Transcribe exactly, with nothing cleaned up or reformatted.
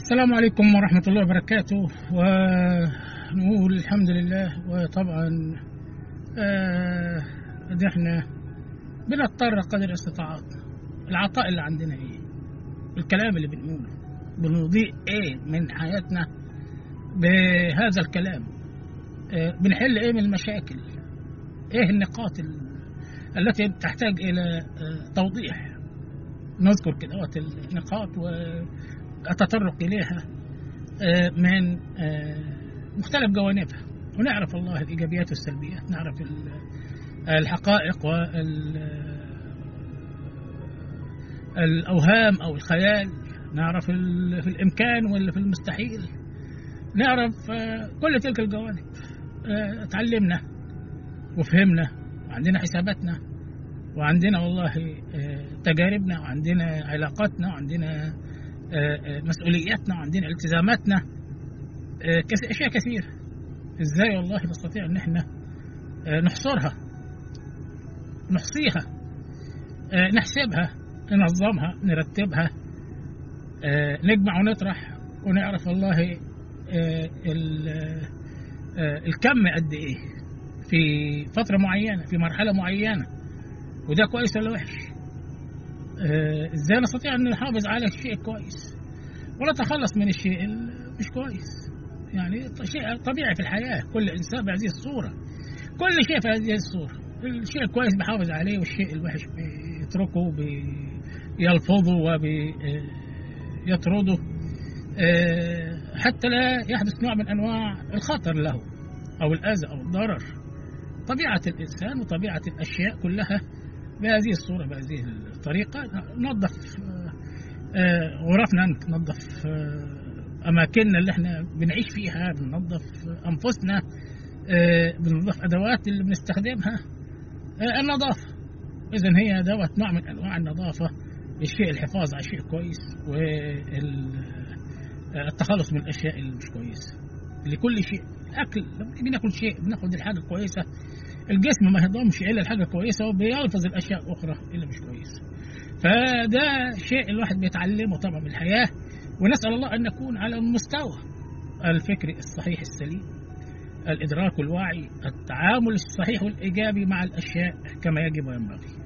السلام عليكم ورحمة الله وبركاته. ونقول الحمد لله. وطبعا آه احنا بنضطر قدر استطاعتنا. العطاء اللي عندنا ايه؟ الكلام اللي بنقوله بنضيء ايه من حياتنا بهذا الكلام؟ آه بنحل ايه من المشاكل؟ ايه النقاط التي تحتاج الى آه توضيح؟ نذكر كده النقاط والتطرق اليها آه من آه مختلف جوانبها، ونعرف الله الايجابيات والسلبيات، نعرف الحقائق والأوهام أو الخيال، نعرف في الإمكان ولا في المستحيل، نعرف كل تلك الجوانب. تعلمنا وفهمنا، وعندنا حساباتنا، وعندنا والله تجاربنا، وعندنا علاقاتنا، وعندنا مسؤولياتنا، وعندنا التزاماتنا، أشياء كثيرة. إزاي والله نستطيع أن احنا نحصرها، نحصيها، نحسبها، ننظمها، نرتبها، نجمع ونطرح، ونعرف والله الكم قد ايه في فترة معينة، في مرحلة معينة، وده كويس ولا وحش. ازاي نستطيع ان نحافظ على الشيء الكويس ونتخلص من الشيء المش كويس. يعني شيء طبيعي في الحياة، كل انسان بهذه الصورة، كل شيء في هذه الصورة. الشيء الكويس بيحافظ عليه، والشيء الوحش بيتركه، بيلفظه وبيطرده حتى لا يحدث نوع من أنواع الخطر له أو الأذى أو الضرر. طبيعة الإنسان وطبيعة الأشياء كلها بهذه الصورة، بهذه الطريقة. ننظف غرفنا، ننظف أماكننا اللي احنا بنعيش فيها، بننظف أنفسنا، بننظف أدوات اللي بنستخدمها. النظافة إذن هي دوت نوع من أنواع النظافة، الشيء الحفاظ على الشيء كويس، والتخلص من الأشياء اللي مش كويسة. لكل شيء، الأكل لما بناكل شيء بناخد الحاجة الكويسة، الجسم ما يهضمش إلا الحاجة الكويسة، وبيلفظ الأشياء الأخرى اللي مش كويسة. فده شيء الواحد بيتعلمه طبعا من الحياة، ونسأل الله أن نكون على المستوى الفكري الصحيح السليم، الإدراك والوعي، التعامل الصحيح والإيجابي مع الأشياء كما يجب وينبغي.